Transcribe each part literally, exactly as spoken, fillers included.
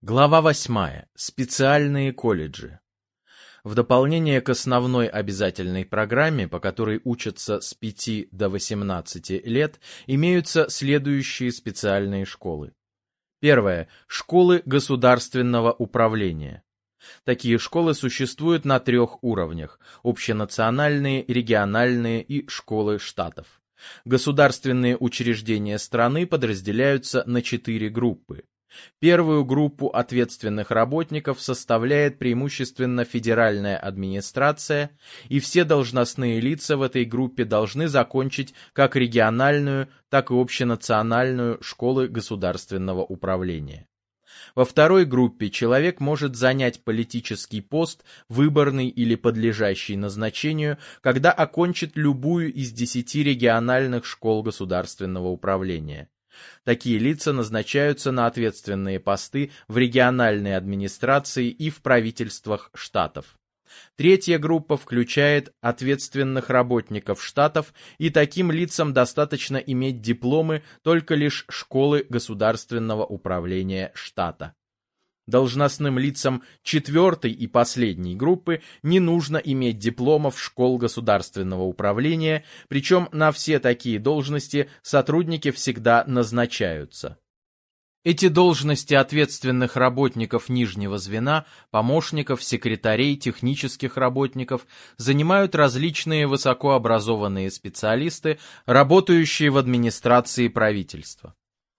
Глава восьмая. Специальные колледжи. В дополнение к основной обязательной программе, по которой учатся с пяти до восемнадцати лет, имеются следующие специальные школы. Первое. Школы государственного управления. Такие школы существуют на трех уровнях – общенациональные, региональные и школы штатов. Государственные учреждения страны подразделяются на четыре группы. Первую группу ответственных работников составляет преимущественно федеральная администрация, и все должностные лица в этой группе должны закончить как региональную, так и общенациональную школы государственного управления. Во второй группе человек может занять политический пост, выборный или подлежащий назначению, когда окончит любую из десяти региональных школ государственного управления. Такие лица назначаются на ответственные посты в региональной администрации и в правительствах штатов. Третья группа включает ответственных работников штатов, и таким лицам достаточно иметь дипломы только лишь школы государственного управления штата. Должностным лицам четвертой и последней группы не нужно иметь дипломов школ государственного управления, причем на все такие должности сотрудники всегда назначаются. Эти должности ответственных работников нижнего звена, помощников, секретарей, технических работников занимают различные высокообразованные специалисты, работающие в администрации правительства.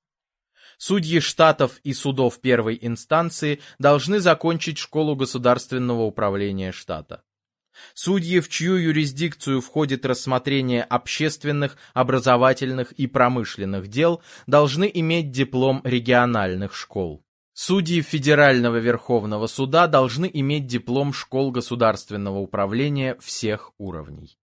Судьи штатов и судов первой инстанции должны закончить школу государственного управления штата. Судьи, в чью юрисдикцию входит рассмотрение общественных, образовательных и промышленных дел, должны иметь диплом региональных школ. Судьи Федерального Верховного Суда должны иметь диплом школ государственного управления всех уровней.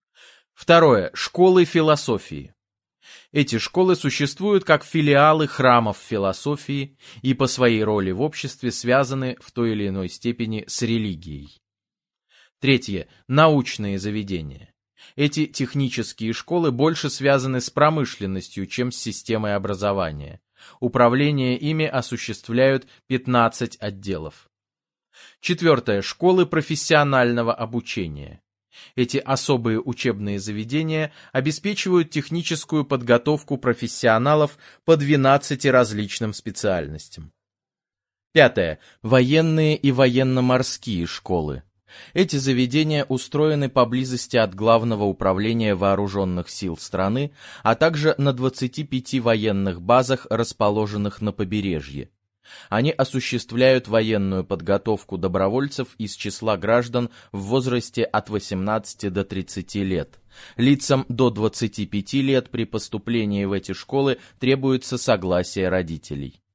Второе. Школы философии. Эти школы существуют как филиалы храмов философии и по своей роли в обществе связаны в той или иной степени с религией. Третье. Научные заведения. Эти технические школы больше связаны с промышленностью, чем с системой образования. Управление ими осуществляют пятнадцать отделов. Четвертое. Школы профессионального обучения. Эти особые учебные заведения обеспечивают техническую подготовку профессионалов по двенадцати различным специальностям. Пятое. Военные и военно-морские школы. Эти заведения устроены поблизости от Главного управления вооруженных сил страны, а также на двадцати пяти военных базах, расположенных на побережье. Они осуществляют военную подготовку добровольцев из числа граждан в возрасте от восемнадцати до тридцати лет. Лицам до двадцати пяти лет при поступлении в эти школы требуется согласие родителей.